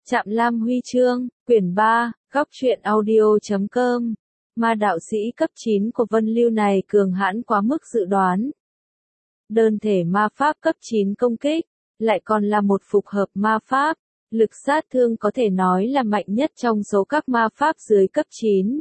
Trạm Lam Huy chương, quyển 3, góc truyện audio.com. Ma đạo sĩ cấp 9 của Vân Lưu này cường hãn quá mức dự đoán. Đơn thể ma pháp cấp 9 công kích, lại còn là một phục hợp ma pháp, lực sát thương có thể nói là mạnh nhất trong số các ma pháp dưới cấp 9.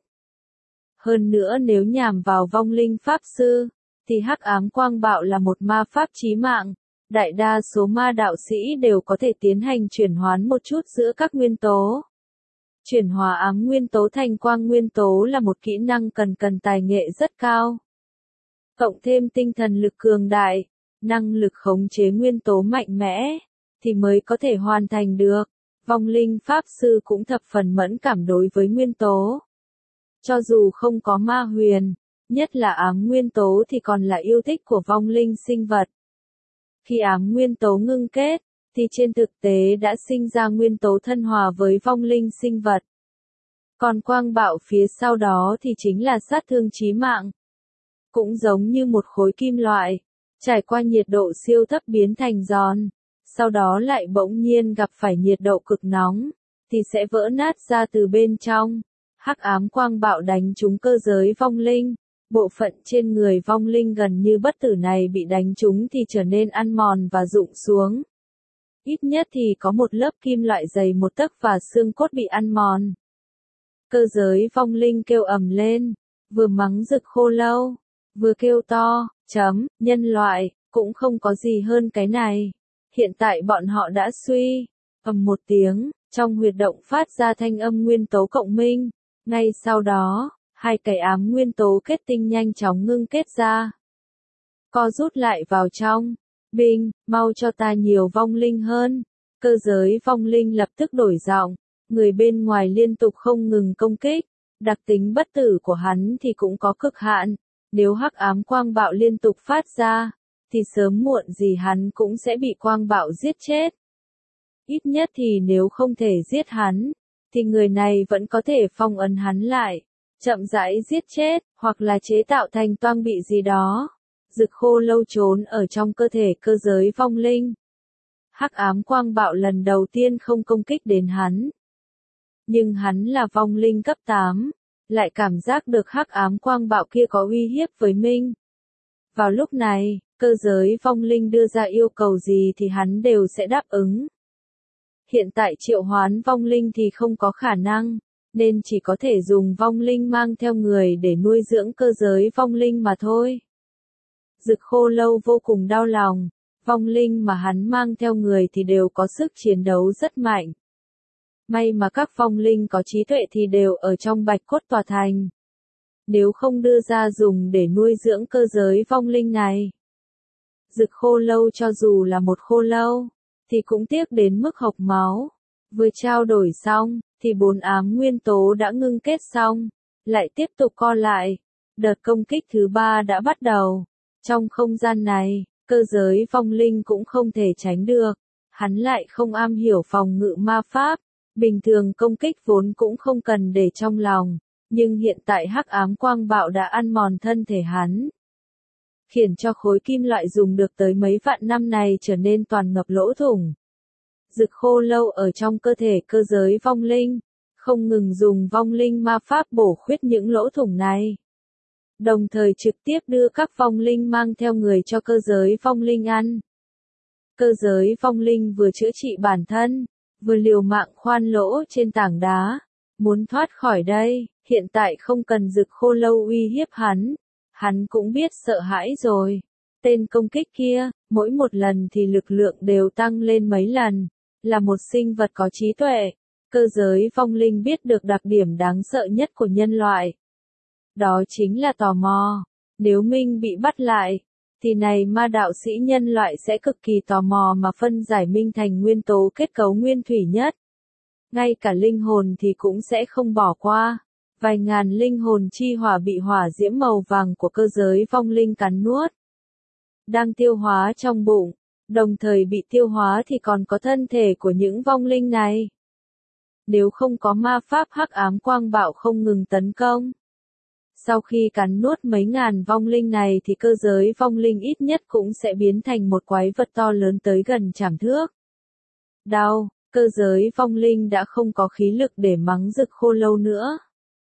Hơn nữa nếu nhằm vào vong linh pháp sư, thì hắc ám quang bạo là một ma pháp chí mạng. Đại đa số ma đạo sĩ đều có thể tiến hành chuyển hoán một chút giữa các nguyên tố. Chuyển hóa ám nguyên tố thành quang nguyên tố là một kỹ năng cần tài nghệ rất cao. Cộng thêm tinh thần lực cường đại, năng lực khống chế nguyên tố mạnh mẽ, thì mới có thể hoàn thành được. Vong linh pháp sư cũng thập phần mẫn cảm đối với nguyên tố. Cho dù không có ma huyền, nhất là ám nguyên tố thì còn là yêu thích của vong linh sinh vật. Khi ám nguyên tố ngưng kết, thì trên thực tế đã sinh ra nguyên tố thân hòa với vong linh sinh vật. Còn quang bạo phía sau đó thì chính là sát thương chí mạng. Cũng giống như một khối kim loại, trải qua nhiệt độ siêu thấp biến thành giòn, sau đó lại bỗng nhiên gặp phải nhiệt độ cực nóng, thì sẽ vỡ nát ra từ bên trong. Hắc ám quang bạo đánh trúng cơ giới vong linh. Bộ phận trên người vong linh gần như bất tử này bị đánh trúng thì trở nên ăn mòn và rụng xuống. Ít nhất thì có một lớp kim loại dày 1 tấc và xương cốt bị ăn mòn. Cơ giới vong linh kêu ầm lên, vừa mắng Dực Khô Lâu, vừa kêu to, nhân loại, cũng không có gì hơn cái này. Hiện tại bọn họ đã suy, ầm một tiếng, trong huyệt động phát ra thanh âm nguyên tố cộng minh. Ngay sau đó, hai cái ám nguyên tố kết tinh nhanh chóng ngưng kết ra. Co rút lại vào trong. Binh, mau cho ta nhiều vong linh hơn. Cơ giới vong linh lập tức đổi giọng. Người bên ngoài liên tục không ngừng công kích. Đặc tính bất tử của hắn thì cũng có cực hạn. Nếu hắc ám quang bạo liên tục phát ra, thì sớm muộn gì hắn cũng sẽ bị quang bạo giết chết. Ít nhất thì nếu không thể giết hắn, thì người này vẫn có thể phong ấn hắn lại. Chậm rãi giết chết, hoặc là chế tạo thành toang bị gì đó. Dực Khô Lâu trốn ở trong cơ thể cơ giới vong linh. Hắc ám quang bạo lần đầu tiên không công kích đến hắn. Nhưng hắn là vong linh cấp 8, lại cảm giác được hắc ám quang bạo kia có uy hiếp với mình. Vào lúc này, cơ giới vong linh đưa ra yêu cầu gì thì hắn đều sẽ đáp ứng. Hiện tại triệu hoán vong linh thì không có khả năng, nên chỉ có thể dùng vong linh mang theo người để nuôi dưỡng cơ giới vong linh mà thôi. Dực Khô Lâu vô cùng đau lòng, vong linh mà hắn mang theo người thì đều có sức chiến đấu rất mạnh. May mà các vong linh có trí tuệ thì đều ở trong Bạch Cốt Tòa Thành. Nếu không đưa ra dùng để nuôi dưỡng cơ giới vong linh này, Dực Khô Lâu cho dù là một khô lâu, thì cũng tiếc đến mức hộc máu. Vừa trao đổi xong, thì 4 ám nguyên tố đã ngưng kết xong, lại tiếp tục co lại. Đợt công kích thứ 3 đã bắt đầu. Trong không gian này, cơ giới vong linh cũng không thể tránh được. Hắn lại không am hiểu phòng ngự ma pháp, bình thường công kích vốn cũng không cần để trong lòng, nhưng hiện tại hắc ám quang bạo đã ăn mòn thân thể hắn, khiến cho khối kim loại dùng được tới mấy vạn năm này trở nên toàn ngập lỗ thủng. Dực Khô Lâu ở trong cơ thể cơ giới vong linh, không ngừng dùng vong linh ma pháp bổ khuyết những lỗ thủng này. Đồng thời trực tiếp đưa các vong linh mang theo người cho cơ giới vong linh ăn. Cơ giới vong linh vừa chữa trị bản thân, vừa liều mạng khoan lỗ trên tảng đá. Muốn thoát khỏi đây, hiện tại không cần Dực Khô Lâu uy hiếp hắn. Hắn cũng biết sợ hãi rồi. Tên công kích kia, mỗi một lần thì lực lượng đều tăng lên mấy lần. Là một sinh vật có trí tuệ, cơ giới vong linh biết được đặc điểm đáng sợ nhất của nhân loại. Đó chính là tò mò. Nếu Minh bị bắt lại, thì này ma đạo sĩ nhân loại sẽ cực kỳ tò mò mà phân giải Minh thành nguyên tố kết cấu nguyên thủy nhất. Ngay cả linh hồn thì cũng sẽ không bỏ qua. Vài ngàn linh hồn chi hỏa bị hỏa diễm màu vàng của cơ giới vong linh cắn nuốt. Đang tiêu hóa trong bụng. Đồng thời bị tiêu hóa thì còn có thân thể của những vong linh này. Nếu không có ma pháp hắc ám quang bạo không ngừng tấn công. Sau khi cắn nuốt mấy ngàn vong linh này thì cơ giới vong linh ít nhất cũng sẽ biến thành một quái vật to lớn tới gần trảm thước. Đau, cơ giới vong linh đã không có khí lực để mắng Dực Khô Lâu nữa.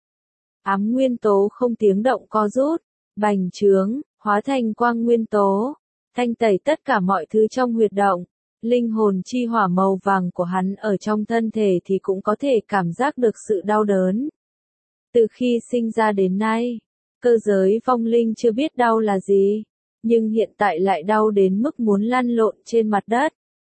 Ám nguyên tố không tiếng động co rút, bành trướng, hóa thành quang nguyên tố, thanh tẩy tất cả mọi thứ trong huyệt động. Linh hồn chi hỏa màu vàng của hắn ở trong thân thể thì cũng có thể cảm giác được sự đau đớn. Từ khi sinh ra đến nay, cơ giới vong linh chưa biết đau là gì, nhưng hiện tại lại đau đến mức muốn lăn lộn trên mặt đất.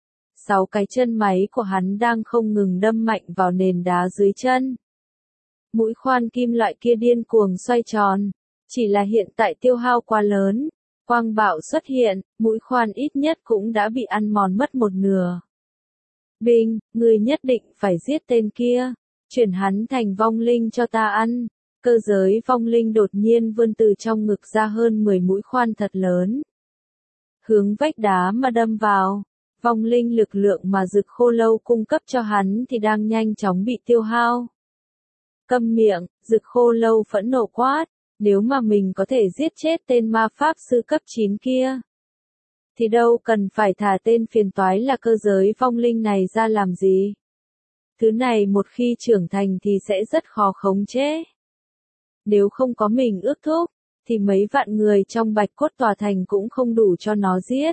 6 cái chân máy của hắn đang không ngừng đâm mạnh vào nền đá dưới chân. Mũi khoan kim loại kia điên cuồng xoay tròn, chỉ là hiện tại tiêu hao quá lớn. Quang bạo xuất hiện, mũi khoan ít nhất cũng đã bị ăn mòn mất một nửa. Binh, ngươi nhất định phải giết tên kia, chuyển hắn thành vong linh cho ta ăn. Cơ giới vong linh đột nhiên vươn từ trong ngực ra hơn 10 mũi khoan thật lớn. Hướng vách đá mà đâm vào, vong linh lực lượng mà Dực Khô Lâu cung cấp cho hắn thì đang nhanh chóng bị tiêu hao. Câm miệng, Dực Khô Lâu phẫn nộ quát. Nếu mà mình có thể giết chết tên ma pháp sư cấp 9 kia, thì đâu cần phải thả tên phiền toái là cơ giới vong linh này ra làm gì. Thứ này một khi trưởng thành thì sẽ rất khó khống chế. Nếu không có mình ước thúc, thì mấy vạn người trong Bạch Cốt Tòa Thành cũng không đủ cho nó giết.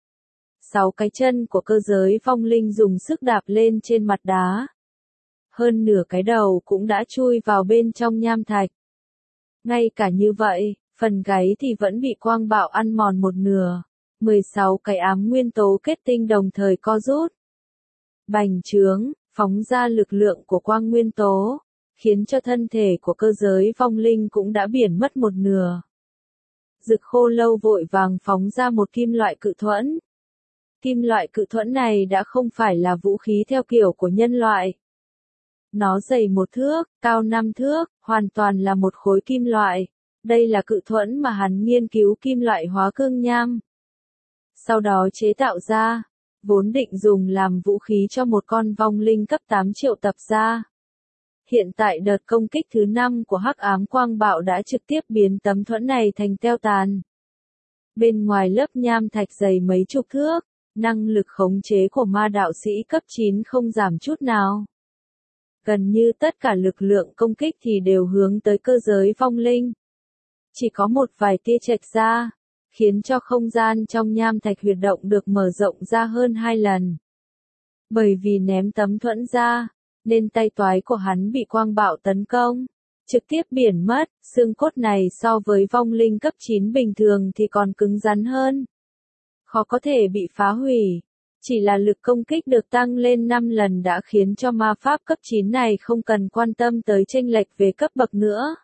6 cái chân của cơ giới vong linh dùng sức đạp lên trên mặt đá. Hơn nửa cái đầu cũng đã chui vào bên trong nham thạch. Ngay cả như vậy, phần gáy thì vẫn bị quang bạo ăn mòn một nửa. 16 cái ám nguyên tố kết tinh đồng thời co rút. Bành trướng, phóng ra lực lượng của quang nguyên tố, khiến cho thân thể của cơ giới vong linh cũng đã biển mất một nửa. Dực Khô Lâu vội vàng phóng ra một kim loại cự thuẫn. Kim loại cự thuẫn này đã không phải là vũ khí theo kiểu của nhân loại. Nó dày 1 thước, cao 5 thước, hoàn toàn là một khối kim loại. Đây là cự thuẫn mà hắn nghiên cứu kim loại hóa cương nham. Sau đó chế tạo ra, vốn định dùng làm vũ khí cho một con vong linh cấp 8 triệu tập ra. Hiện tại đợt công kích thứ 5 của Hắc Ám Quang Bạo đã trực tiếp biến tấm thuẫn này thành teo tàn. Bên ngoài lớp nham thạch dày mấy chục thước, năng lực khống chế của ma đạo sĩ cấp 9 không giảm chút nào. Gần như tất cả lực lượng công kích thì đều hướng tới cơ giới vong linh. Chỉ có một vài tia chệch ra, khiến cho không gian trong nham thạch huyệt động được mở rộng ra hơn 2 lần. Bởi vì ném tấm thuẫn ra, nên tay toái của hắn bị quang bạo tấn công, trực tiếp biển mất. Xương cốt này so với vong linh cấp 9 bình thường thì còn cứng rắn hơn. Khó có thể bị phá hủy. Chỉ là lực công kích được tăng lên 5 lần đã khiến cho ma pháp cấp 9 này không cần quan tâm tới chênh lệch về cấp bậc nữa.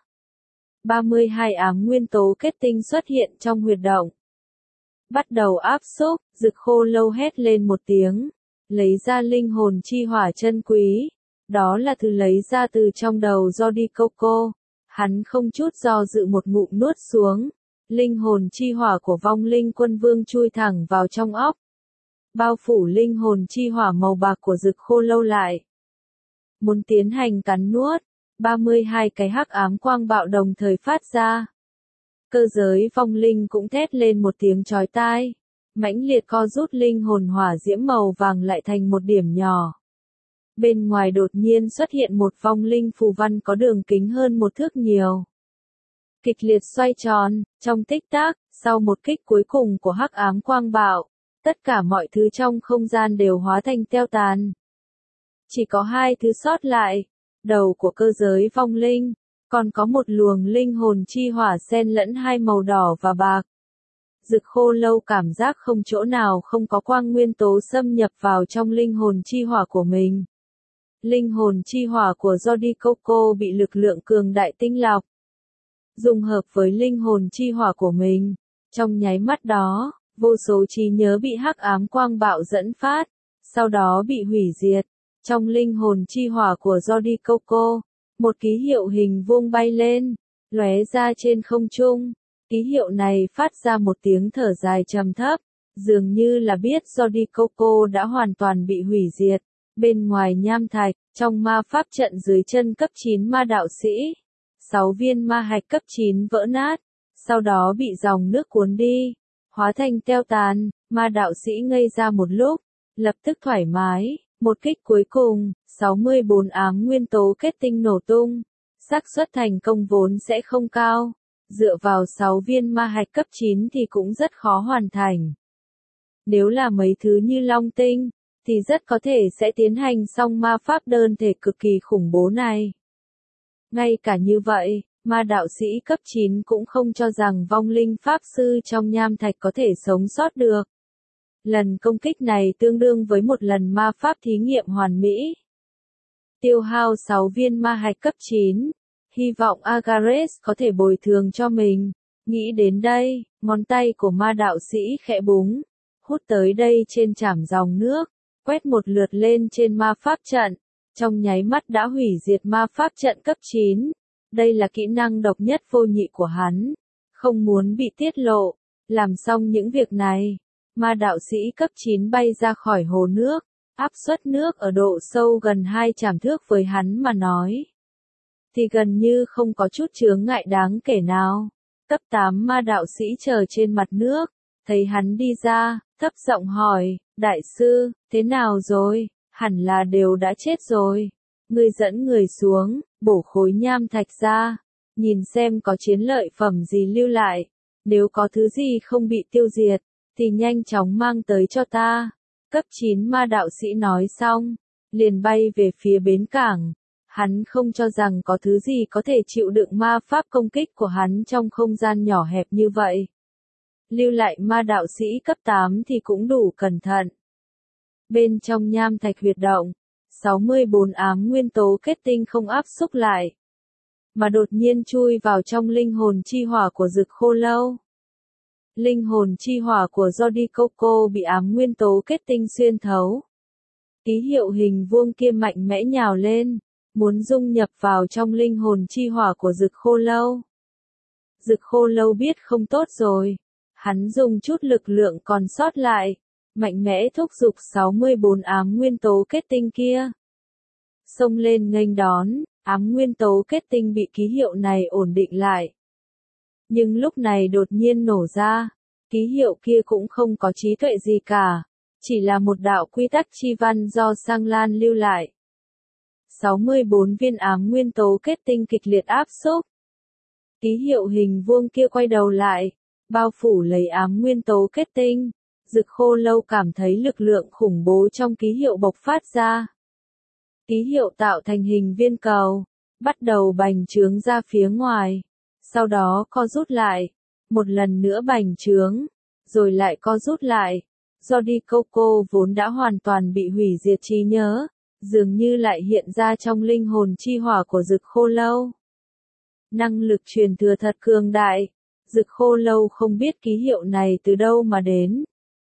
32 ám nguyên tố kết tinh xuất hiện trong huyệt động. Bắt đầu áp xúc, Dực Khô Lâu hét lên một tiếng, lấy ra linh hồn chi hỏa chân quý. Đó là thứ lấy ra từ trong đầu Jody Coco. Hắn không chút do dự một ngụm nuốt xuống. Linh hồn chi hỏa của vong linh quân vương chui thẳng vào trong óc. Bao phủ linh hồn chi hỏa màu bạc của Dực Khô Lâu lại. Muốn tiến hành cắn nuốt, 32 cái hắc ám quang bạo đồng thời phát ra. Cơ giới vong linh cũng thét lên một tiếng chói tai. Mãnh liệt co rút linh hồn hỏa diễm màu vàng lại thành một điểm nhỏ. Bên ngoài đột nhiên xuất hiện một vong linh phù văn có đường kính hơn 1 thước nhiều. Kịch liệt xoay tròn, trong tích tắc, sau một kích cuối cùng của hắc ám quang bạo, tất cả mọi thứ trong không gian đều hóa thành teo tàn. Chỉ có 2 thứ sót lại, đầu của cơ giới vong linh, còn có một luồng linh hồn chi hỏa xen lẫn 2 màu đỏ và bạc. Dực Khô Lâu cảm giác không chỗ nào không có quang nguyên tố xâm nhập vào trong linh hồn chi hỏa của mình. Linh hồn chi hỏa của Jody Coco bị lực lượng cường đại tinh lọc. Dung hợp với linh hồn chi hỏa của mình, trong nháy mắt đó, vô số trí nhớ bị hắc ám quang bạo dẫn phát, sau đó bị hủy diệt. Trong linh hồn chi hỏa của Jody Coco, một ký hiệu hình vuông bay lên, lóe ra trên không trung. Ký hiệu này phát ra một tiếng thở dài trầm thấp, dường như là biết Jody Coco đã hoàn toàn bị hủy diệt. Bên ngoài nham thạch, trong ma pháp trận dưới chân cấp 9 ma đạo sĩ, 6 viên ma hạch cấp 9 vỡ nát, sau đó bị dòng nước cuốn đi, hóa thành teo tàn. Ma đạo sĩ ngây ra một lúc, lập tức thoải mái, Một kích cuối cùng, 64 ám nguyên tố kết tinh nổ tung. Xác suất thành công vốn sẽ không cao. Dựa vào 6 viên ma hạch cấp 9 thì cũng rất khó hoàn thành. Nếu là mấy thứ như long tinh, thì rất có thể sẽ tiến hành xong ma pháp đơn thể cực kỳ khủng bố này. Ngay cả như vậy, ma đạo sĩ cấp 9 cũng không cho rằng vong linh pháp sư trong nham thạch có thể sống sót được. Lần công kích này tương đương với một lần ma pháp thí nghiệm hoàn mỹ. Tiêu hao 6 viên ma hạch cấp 9. Hy vọng Agares có thể bồi thường cho mình. Nghĩ đến đây, ngón tay của ma đạo sĩ khẽ búng. Hút tới đây trên trảm dòng nước. Quét một lượt lên trên ma pháp trận. Trong nháy mắt đã hủy diệt ma pháp trận cấp 9. Đây là kỹ năng độc nhất vô nhị của hắn. Không muốn bị tiết lộ. Làm xong những việc này, ma đạo sĩ cấp 9 bay ra khỏi hồ nước. Áp suất nước ở độ sâu gần 2 tràm thước với hắn mà nói. Thì gần như không có chút chướng ngại đáng kể nào. Cấp 8 ma đạo sĩ chờ trên mặt nước. Thấy hắn đi ra, thấp giọng hỏi, đại sư, thế nào rồi? Hẳn là đều đã chết rồi. Ngươi dẫn người xuống, bổ khối nham thạch ra. Nhìn xem có chiến lợi phẩm gì lưu lại. Nếu có thứ gì không bị tiêu diệt, thì nhanh chóng mang tới cho ta. Cấp 9 ma đạo sĩ nói xong, liền bay về phía bến cảng. Hắn không cho rằng có thứ gì có thể chịu đựng ma pháp công kích của hắn trong không gian nhỏ hẹp như vậy. Lưu lại ma đạo sĩ cấp 8 thì cũng đủ cẩn thận. Bên trong nham thạch huyệt động, 64 ám nguyên tố kết tinh không áp xúc lại, mà đột nhiên chui vào trong linh hồn chi hỏa của Dực Khô Lâu. Linh hồn chi hỏa của Jody Coco bị ám nguyên tố kết tinh xuyên thấu. Ký hiệu hình vuông kia mạnh mẽ nhào lên, muốn dung nhập vào trong linh hồn chi hỏa của Dực Khô Lâu. Dực Khô Lâu biết không tốt rồi. Hắn dùng chút lực lượng còn sót lại, mạnh mẽ thúc giục 64 ám nguyên tố kết tinh kia. Xông lên nghênh đón, ám nguyên tố kết tinh bị ký hiệu này ổn định lại. Nhưng lúc này đột nhiên nổ ra, ký hiệu kia cũng không có trí tuệ gì cả, chỉ là một đạo quy tắc chi văn do Sang Lan lưu lại. 64 viên ám nguyên tố kết tinh kịch liệt áp xúc. Ký hiệu hình vuông kia quay đầu lại, bao phủ lấy ám nguyên tố kết tinh. Dực Khô Lâu cảm thấy lực lượng khủng bố trong ký hiệu bộc phát ra. Ký hiệu tạo thành hình viên cầu, bắt đầu bành trướng ra phía ngoài. Sau đó co rút lại, một lần nữa bành trướng, rồi lại co rút lại. Jody Coco vốn đã hoàn toàn bị hủy diệt trí nhớ, dường như lại hiện ra trong linh hồn chi hỏa của Dực Khô Lâu. Năng lực truyền thừa thật cường đại, Dực Khô Lâu không biết ký hiệu này từ đâu mà đến.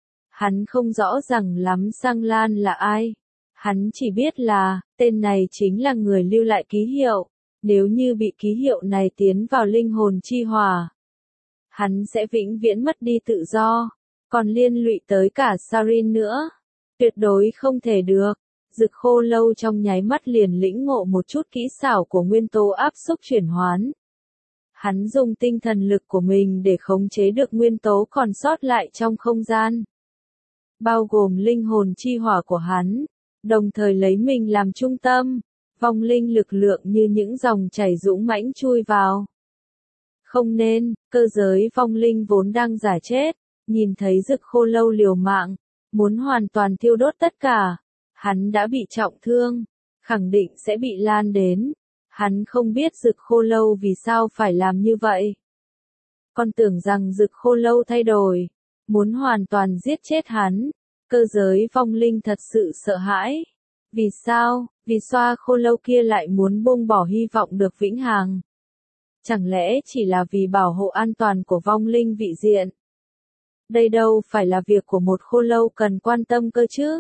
Hắn không rõ ràng lắm Sang Lan là ai. Hắn chỉ biết là, tên này chính là người lưu lại ký hiệu. Nếu như bị ký hiệu này tiến vào linh hồn chi hỏa, hắn sẽ vĩnh viễn mất đi tự do, còn liên lụy tới cả Sarin nữa. Tuyệt đối không thể được. Dực Khô Lâu trong nháy mắt liền lĩnh ngộ một chút kỹ xảo của nguyên tố áp xúc chuyển hoán. Hắn dùng tinh thần lực của mình để khống chế được nguyên tố còn sót lại trong không gian, bao gồm linh hồn chi hỏa của hắn, đồng thời lấy mình làm trung tâm, vong linh lực lượng như những dòng chảy dũng mãnh chui vào. Không nên, cơ giới vong linh vốn đang giả chết, nhìn thấy Dực Khô Lâu liều mạng, muốn hoàn toàn thiêu đốt tất cả. Hắn đã bị trọng thương, khẳng định sẽ bị lan đến. Hắn không biết Dực Khô Lâu vì sao phải làm như vậy. Con tưởng rằng Dực Khô Lâu thay đổi, muốn hoàn toàn giết chết hắn. Cơ giới vong linh thật sự sợ hãi. Vì sao, vì xoa Khô Lâu kia lại muốn buông bỏ hy vọng được vĩnh hằng? Chẳng lẽ chỉ là vì bảo hộ an toàn của vong linh vị diện? Đây đâu phải là việc của một Khô Lâu cần quan tâm cơ chứ?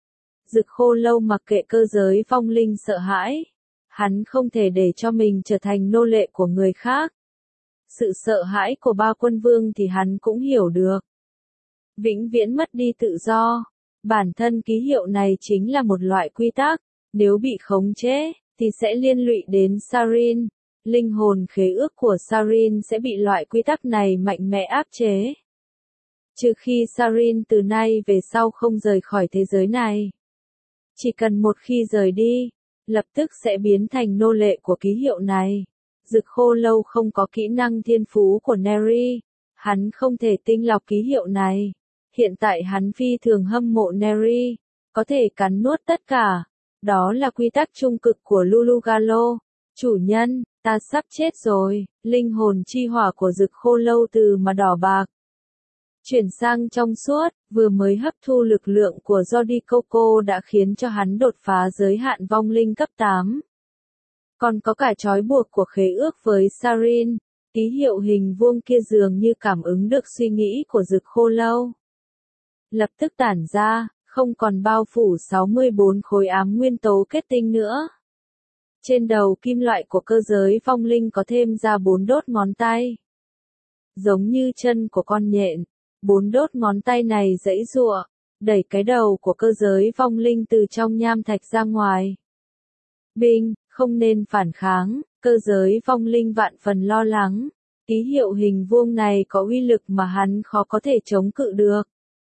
Dực Khô Lâu mặc kệ cơ giới vong linh sợ hãi. Hắn không thể để cho mình trở thành nô lệ của người khác. Sự sợ hãi của ba quân vương thì hắn cũng hiểu được. Vĩnh viễn mất đi tự do. Bản thân ký hiệu này chính là một loại quy tắc. Nếu bị khống chế, thì sẽ liên lụy đến Sarin. Linh hồn khế ước của Sarin sẽ bị loại quy tắc này mạnh mẽ áp chế. Trừ khi Sarin từ nay về sau không rời khỏi thế giới này. Chỉ cần một khi rời đi, lập tức sẽ biến thành nô lệ của ký hiệu này. Dực khô lâu không có kỹ năng thiên phú của Neri, hắn không thể tinh lọc ký hiệu này. Hiện tại hắn phi thường hâm mộ Neri, có thể cắn nuốt tất cả. Đó là quy tắc trung cực của Lulugalo. Chủ nhân, ta sắp chết rồi, linh hồn chi hỏa của dực khô lâu từ mà đỏ bạc chuyển sang trong suốt, vừa mới hấp thu lực lượng của Jordi Coco đã khiến cho hắn đột phá giới hạn vong linh cấp 8. Còn có cả trói buộc của khế ước với Sarin, ký hiệu hình vuông kia dường như cảm ứng được suy nghĩ của dực khô lâu. Lập tức tản ra, không còn bao phủ 64 khối ám nguyên tố kết tinh nữa. Trên đầu kim loại của cơ giới vong linh có thêm ra 4 đốt ngón tay. Giống như chân của con nhện, 4 đốt ngón tay này giãy giụa, đẩy cái đầu của cơ giới vong linh từ trong nham thạch ra ngoài. Binh, không nên phản kháng, cơ giới vong linh vạn phần lo lắng. Ký hiệu hình vuông này có uy lực mà hắn khó có thể chống cự được.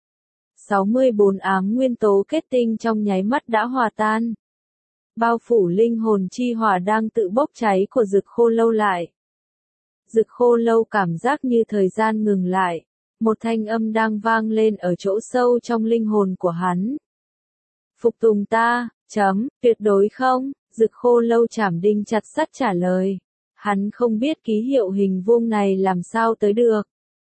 64 ám nguyên tố kết tinh trong nháy mắt đã hòa tan. Bao phủ linh hồn chi hỏa đang tự bốc cháy của dực khô lâu lại. Dực khô lâu cảm giác như thời gian ngừng lại. Một thanh âm đang vang lên ở chỗ sâu trong linh hồn của hắn. Phục tùng ta, tuyệt đối không, dực khô lâu chảm đinh chặt sắt trả lời. Hắn không biết ký hiệu hình vuông này làm sao tới được.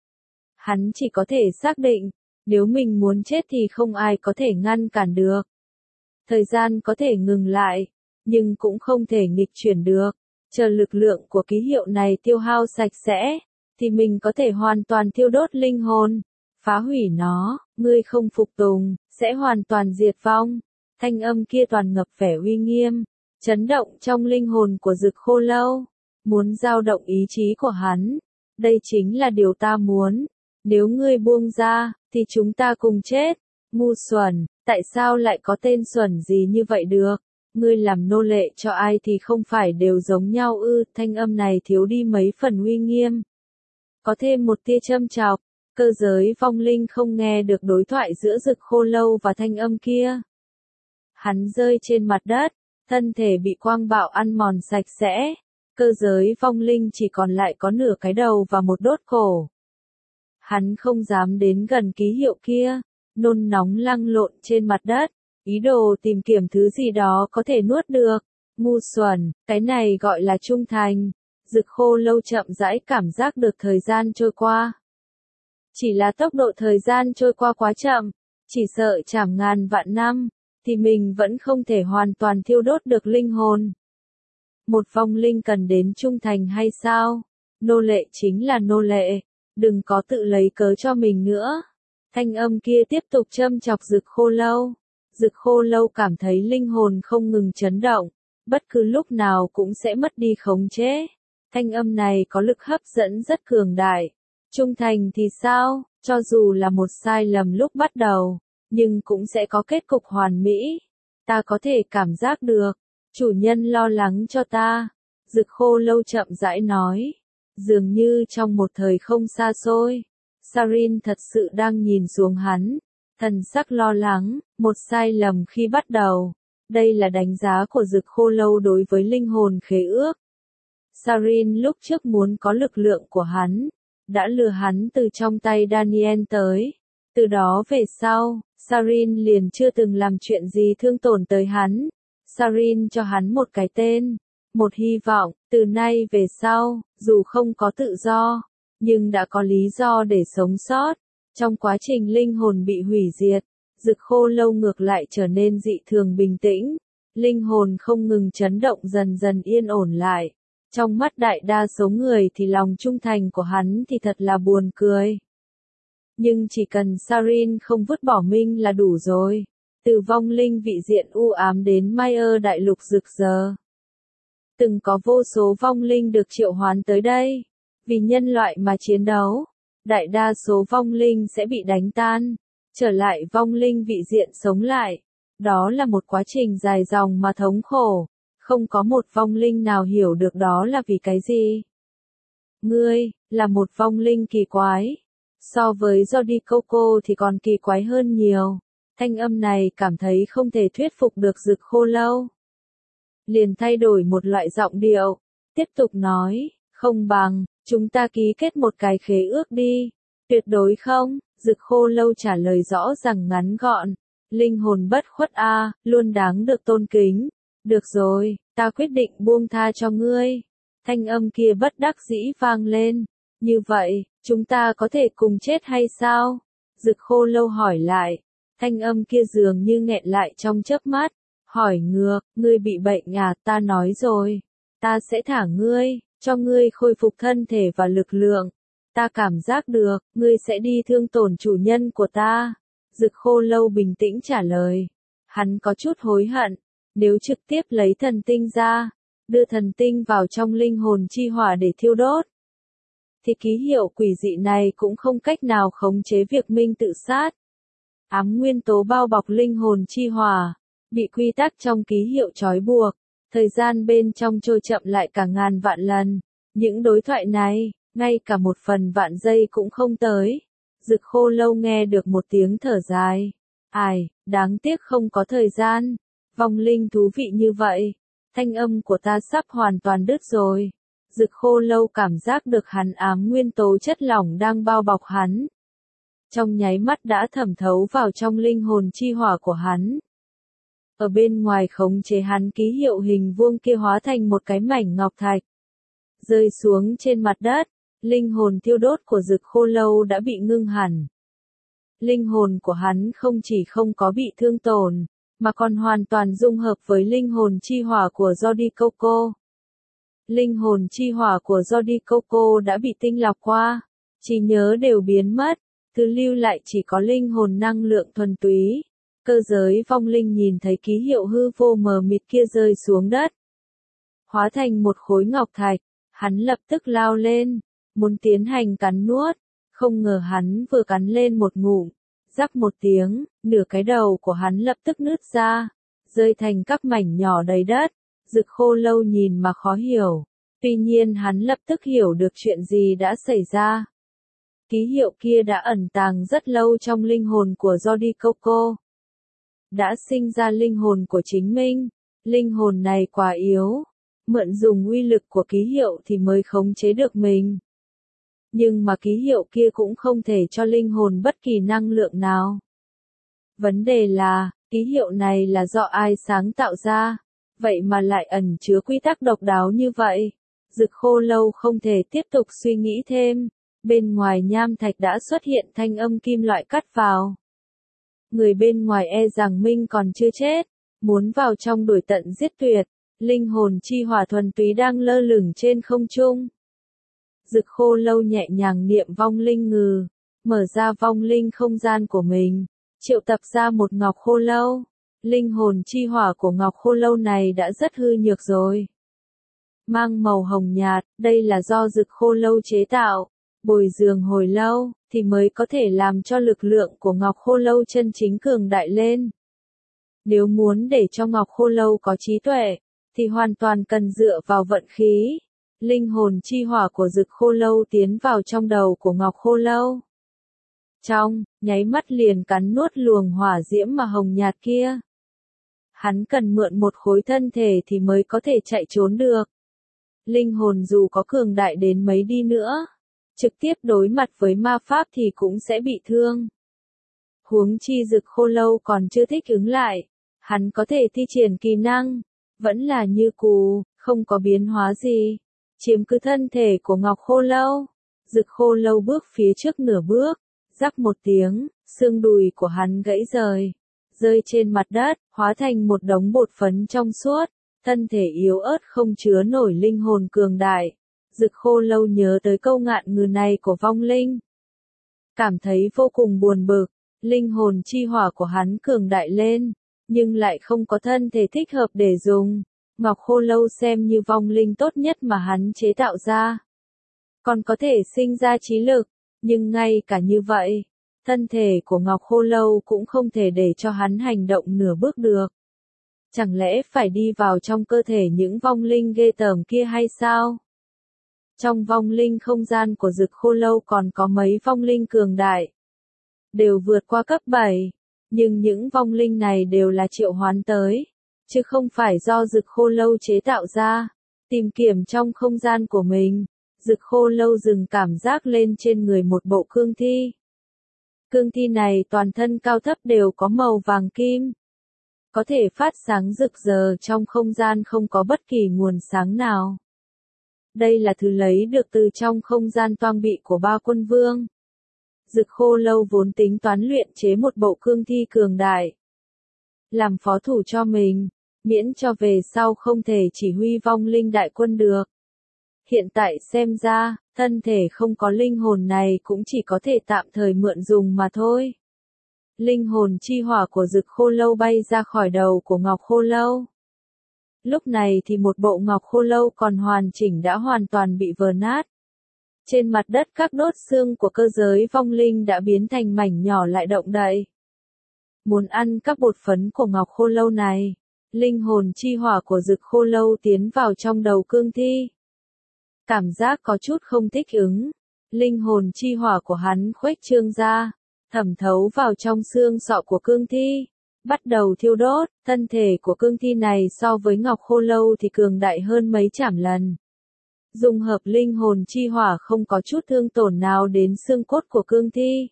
Hắn chỉ có thể xác định, nếu mình muốn chết thì không ai có thể ngăn cản được. Thời gian có thể ngừng lại, nhưng cũng không thể nghịch chuyển được. Chờ lực lượng của ký hiệu này tiêu hao sạch sẽ, thì mình có thể hoàn toàn thiêu đốt linh hồn, phá hủy nó. Ngươi không phục tùng, sẽ hoàn toàn diệt vong. Thanh âm kia toàn ngập vẻ uy nghiêm, chấn động trong linh hồn của dực khô lâu, muốn dao động ý chí của hắn. Đây chính là điều ta muốn. Nếu ngươi buông ra, thì chúng ta cùng chết. Ngu xuẩn, tại sao lại có tên xuẩn gì như vậy được? Ngươi làm nô lệ cho ai thì không phải đều giống nhau ư? Thanh âm này thiếu đi mấy phần uy nghiêm. Có thêm một tia châm chọc, cơ giới vong linh không nghe được đối thoại giữa dực khô lâu và thanh âm kia. Hắn rơi trên mặt đất, thân thể bị quang bạo ăn mòn sạch sẽ. Cơ giới vong linh chỉ còn lại có nửa cái đầu và một đốt cổ. Hắn không dám đến gần ký hiệu kia, nôn nóng lăn lộn trên mặt đất, ý đồ tìm kiếm thứ gì đó có thể nuốt được. Ngu xuẩn, cái này gọi là trung thành. Dực khô lâu chậm rãi cảm giác được thời gian trôi qua. Chỉ là tốc độ thời gian trôi qua quá chậm, chỉ sợ chảm ngàn vạn năm, thì mình vẫn không thể hoàn toàn thiêu đốt được linh hồn. Một vong linh cần đến trung thành hay sao? Nô lệ chính là nô lệ, đừng có tự lấy cớ cho mình nữa. Thanh âm kia tiếp tục châm chọc dực khô lâu. Dực khô lâu cảm thấy linh hồn không ngừng chấn động, bất cứ lúc nào cũng sẽ mất đi khống chế. Thanh âm này có lực hấp dẫn rất cường đại. Trung thành thì sao? Cho dù là một sai lầm lúc bắt đầu, nhưng cũng sẽ có kết cục hoàn mỹ. Ta có thể cảm giác được. Chủ nhân lo lắng cho ta. Dực khô lâu chậm rãi nói. Dường như trong một thời không xa xôi, Sarin thật sự đang nhìn xuống hắn. Thần sắc lo lắng, một sai lầm khi bắt đầu. Đây là đánh giá của dực khô lâu đối với linh hồn khế ước. Sarin lúc trước muốn có lực lượng của hắn, đã lừa hắn từ trong tay Daniel tới. Từ đó về sau, Sarin liền chưa từng làm chuyện gì thương tổn tới hắn. Sarin cho hắn một cái tên, một hy vọng, từ nay về sau, dù không có tự do, nhưng đã có lý do để sống sót. Trong quá trình linh hồn bị hủy diệt, dực khô lâu ngược lại trở nên dị thường bình tĩnh. Linh hồn không ngừng chấn động dần dần yên ổn lại. Trong mắt đại đa số người thì lòng trung thành của hắn thì thật là buồn cười. Nhưng chỉ cần Sarin không vứt bỏ mình là đủ rồi. Từ vong linh vị diện u ám đến Mayer đại lục rực rỡ. Từng có vô số vong linh được triệu hoán tới đây. Vì nhân loại mà chiến đấu, đại đa số vong linh sẽ bị đánh tan. Trở lại vong linh vị diện sống lại. Đó là một quá trình dài dòng mà thống khổ. Không có một vong linh nào hiểu được đó là vì cái gì. Ngươi, là một vong linh kỳ quái. So với Jordi Coco thì còn kỳ quái hơn nhiều. Thanh âm này cảm thấy không thể thuyết phục được Dực Khô Lâu. Liền thay đổi một loại giọng điệu, tiếp tục nói, không bằng, chúng ta ký kết một cái khế ước đi. Tuyệt đối không, Dực Khô Lâu trả lời rõ ràng ngắn gọn. Linh hồn bất khuất a, luôn đáng được tôn kính. Được rồi, ta quyết định buông tha cho ngươi. Thanh âm kia bất đắc dĩ vang lên. Như vậy, chúng ta có thể cùng chết hay sao? Dực Khô Lâu hỏi lại. Thanh âm kia dường như nghẹn lại trong chớp mắt. Hỏi ngược, ngươi bị bệnh à? Ta nói rồi. Ta sẽ thả ngươi, cho ngươi khôi phục thân thể và lực lượng. Ta cảm giác được, ngươi sẽ đi thương tổn chủ nhân của ta. Dực Khô Lâu bình tĩnh trả lời. Hắn có chút hối hận. Nếu trực tiếp lấy thần tinh ra, đưa thần tinh vào trong linh hồn chi hỏa để thiêu đốt, thì ký hiệu quỷ dị này cũng không cách nào khống chế việc minh tự sát. Ám nguyên tố bao bọc linh hồn chi hỏa, bị quy tắc trong ký hiệu trói buộc, thời gian bên trong trôi chậm lại cả ngàn vạn lần. Những đối thoại này, ngay cả một phần vạn giây cũng không tới. Dực Khô Lâu nghe được một tiếng thở dài. Ai, đáng tiếc không có thời gian. Vong linh thú vị như vậy. Thanh âm của ta sắp hoàn toàn đứt rồi. Dực Khô Lâu cảm giác được hắn ám nguyên tố chất lỏng đang bao bọc hắn. Trong nháy mắt đã thẩm thấu vào trong linh hồn chi hỏa của hắn. Ở bên ngoài khống chế hắn ký hiệu hình vuông kia hóa thành một cái mảnh ngọc thạch. Rơi xuống trên mặt đất, linh hồn thiêu đốt của Dực Khô Lâu đã bị ngưng hẳn. Linh hồn của hắn không chỉ không có bị thương tổn, mà còn hoàn toàn dung hợp với linh hồn chi hỏa của Jody Coco. Linh hồn chi hỏa của Jody Coco đã bị tinh lọc qua, trí nhớ đều biến mất, thứ lưu lại chỉ có linh hồn năng lượng thuần túy. Cơ giới vong linh nhìn thấy ký hiệu hư vô mờ mịt kia rơi xuống đất, hóa thành một khối ngọc thạch, hắn lập tức lao lên, muốn tiến hành cắn nuốt, không ngờ hắn vừa cắn lên một ngụm, rắc một tiếng, nửa cái đầu của hắn lập tức nứt ra, rơi thành các mảnh nhỏ đầy đất. Dực Khô Lâu nhìn mà khó hiểu, tuy nhiên hắn lập tức hiểu được chuyện gì đã xảy ra. Ký hiệu kia đã ẩn tàng rất lâu trong linh hồn của Jody Coco. Đã sinh ra linh hồn của chính mình, linh hồn này quá yếu, mượn dùng uy lực của ký hiệu thì mới khống chế được mình. Nhưng mà ký hiệu kia cũng không thể cho linh hồn bất kỳ năng lượng nào. Vấn đề là, ký hiệu này là do ai sáng tạo ra, vậy mà lại ẩn chứa quy tắc độc đáo như vậy. Dực Khô Lâu không thể tiếp tục suy nghĩ thêm, bên ngoài nham thạch đã xuất hiện thanh âm kim loại cắt vào. Người bên ngoài e rằng Minh còn chưa chết, muốn vào trong đuổi tận giết tuyệt, linh hồn chi hỏa thuần túy đang lơ lửng trên không trung. Dực Khô Lâu nhẹ nhàng niệm vong linh ngừ, mở ra vong linh không gian của mình, triệu tập ra một Ngọc Khô Lâu. Linh hồn chi hỏa của Ngọc Khô Lâu này đã rất hư nhược rồi. Mang màu hồng nhạt, đây là do Dực Khô Lâu chế tạo, bồi dưỡng hồi lâu, thì mới có thể làm cho lực lượng của Ngọc Khô Lâu chân chính cường đại lên. Nếu muốn để cho Ngọc Khô Lâu có trí tuệ, thì hoàn toàn cần dựa vào vận khí. Linh hồn chi hỏa của Dực Khô Lâu tiến vào trong đầu của Ngọc Khô Lâu. Trong, nháy mắt liền cắn nuốt luồng hỏa diễm mà hồng nhạt kia. Hắn cần mượn một khối thân thể thì mới có thể chạy trốn được. Linh hồn dù có cường đại đến mấy đi nữa, trực tiếp đối mặt với ma pháp thì cũng sẽ bị thương. Huống chi Dực Khô Lâu còn chưa thích ứng lại, hắn có thể thi triển kỳ năng, vẫn là như cũ, không có biến hóa gì, chiếm cứ thân thể của Ngọc Khô Lâu. Dực Khô Lâu bước phía trước nửa bước, rắc một tiếng, xương đùi của hắn gãy rơi trên mặt đất, hóa thành một đống bột phấn trong suốt, thân thể yếu ớt không chứa nổi linh hồn cường đại. Dực Khô Lâu nhớ tới câu ngạn ngừ này của vong linh, cảm thấy vô cùng buồn bực. Linh hồn chi hỏa của hắn cường đại lên, nhưng lại không có thân thể thích hợp để dùng. Ngọc Khô Lâu xem như vong linh tốt nhất mà hắn chế tạo ra, còn có thể sinh ra trí lực, nhưng ngay cả như vậy, thân thể của Ngọc Khô Lâu cũng không thể để cho hắn hành động nửa bước được. Chẳng lẽ phải đi vào trong cơ thể những vong linh ghê tởm kia hay sao? Trong vong linh không gian của Dực Khô Lâu còn có mấy vong linh cường đại, đều vượt qua cấp 7. Nhưng những vong linh này đều là triệu hoán tới, chứ không phải do Dực Khô Lâu chế tạo ra. Tìm kiếm trong không gian của mình, Dực Khô Lâu dừng cảm giác lên trên người một bộ cương thi. Cương thi này toàn thân cao thấp đều có màu vàng kim, có thể phát sáng rực rỡ trong không gian không có bất kỳ nguồn sáng nào. Đây là thứ lấy được từ trong không gian toang bị của Ba Quân Vương. Dực Khô Lâu vốn tính toán luyện chế một bộ cương thi cường đại, làm phó thủ cho mình, miễn cho về sau không thể chỉ huy vong linh đại quân được. Hiện tại xem ra, thân thể không có linh hồn này cũng chỉ có thể tạm thời mượn dùng mà thôi. Linh hồn chi hỏa của Dực Khô Lâu bay ra khỏi đầu của Ngọc Khô Lâu. Lúc này thì một bộ Ngọc Khô Lâu còn hoàn chỉnh đã hoàn toàn bị vỡ nát. Trên mặt đất các đốt xương của cơ giới vong linh đã biến thành mảnh nhỏ lại động đậy. Muốn ăn các bột phấn của Ngọc Khô Lâu này, linh hồn chi hỏa của Dực Khô Lâu tiến vào trong đầu cương thi. Cảm giác có chút không thích ứng, linh hồn chi hỏa của hắn khuếch trương ra, thẩm thấu vào trong xương sọ của cương thi, bắt đầu thiêu đốt. Thân thể của cương thi này so với Ngọc Khô Lâu thì cường đại hơn mấy trăm lần. Dung hợp linh hồn chi hỏa không có chút thương tổn nào đến xương cốt của cương thi.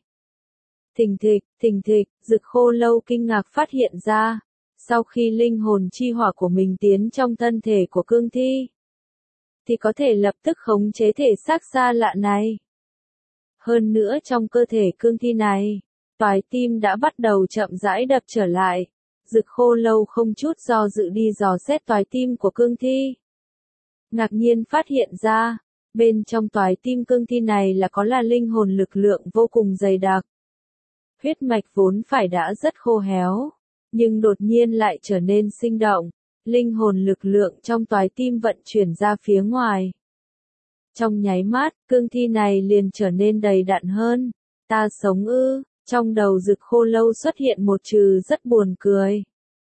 Thình thịch, Dực Khô Lâu kinh ngạc phát hiện ra, sau khi linh hồn chi hỏa của mình tiến trong thân thể của cương thi, thì có thể lập tức khống chế thể xác xa lạ này. Hơn nữa trong cơ thể cương thi này, toái tim đã bắt đầu chậm rãi đập trở lại. Dực Khô Lâu không chút do dự đi dò xét toái tim của cương thi. Ngạc nhiên phát hiện ra, bên trong toái tim cương thi này là linh hồn lực lượng vô cùng dày đặc. Huyết mạch vốn phải đã rất khô héo, nhưng đột nhiên lại trở nên sinh động. Linh hồn lực lượng trong toái tim vận chuyển ra phía ngoài. Trong nháy mắt, cương thi này liền trở nên đầy đặn hơn. Ta sống ư? Trong đầu Dực Khô Lâu xuất hiện một chữ rất buồn cười.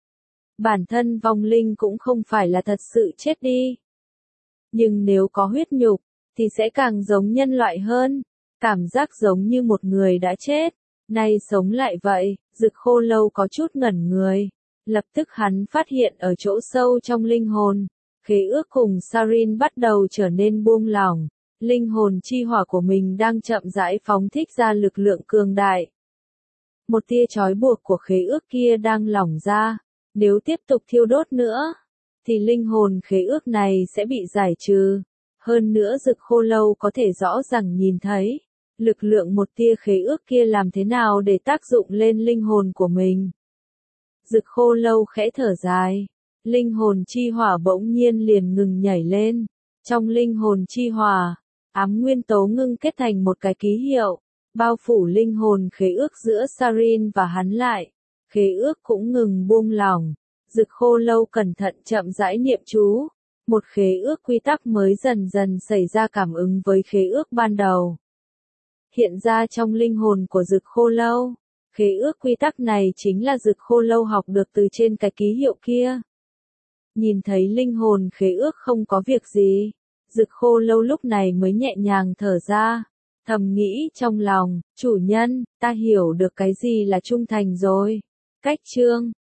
Bản thân vong linh cũng không phải là thật sự chết đi. Nhưng nếu có huyết nhục, thì sẽ càng giống nhân loại hơn. Cảm giác giống như một người đã chết, nay sống lại vậy. Dực Khô Lâu có chút ngẩn người. Lập tức hắn phát hiện ở chỗ sâu trong linh hồn, khế ước cùng Sarin bắt đầu trở nên buông lỏng. Linh hồn chi hỏa của mình đang chậm rãi phóng thích ra lực lượng cường đại. Một tia trói buộc của khế ước kia đang lỏng ra. Nếu tiếp tục thiêu đốt nữa, thì linh hồn khế ước này sẽ bị giải trừ. Hơn nữa Dực Khô Lâu có thể rõ ràng nhìn thấy, lực lượng một tia khế ước kia làm thế nào để tác dụng lên linh hồn của mình. Dực Khô Lâu khẽ thở dài, linh hồn chi hỏa bỗng nhiên liền ngừng nhảy lên. Trong linh hồn chi hỏa, ám nguyên tố ngưng kết thành một cái ký hiệu, bao phủ linh hồn khế ước giữa Sarin và hắn lại. Khế ước cũng ngừng buông lỏng. Dực Khô Lâu cẩn thận chậm rãi niệm chú. Một khế ước quy tắc mới dần dần xảy ra cảm ứng với khế ước ban đầu. Hiện ra trong linh hồn của Dực Khô Lâu. Khế ước quy tắc này chính là Dực Khô Lâu học được từ trên cái ký hiệu kia. Nhìn thấy linh hồn khế ước không có việc gì, Dực Khô Lâu lúc này mới nhẹ nhàng thở ra. Thầm nghĩ trong lòng, chủ nhân, ta hiểu được cái gì là trung thành rồi. Cách chương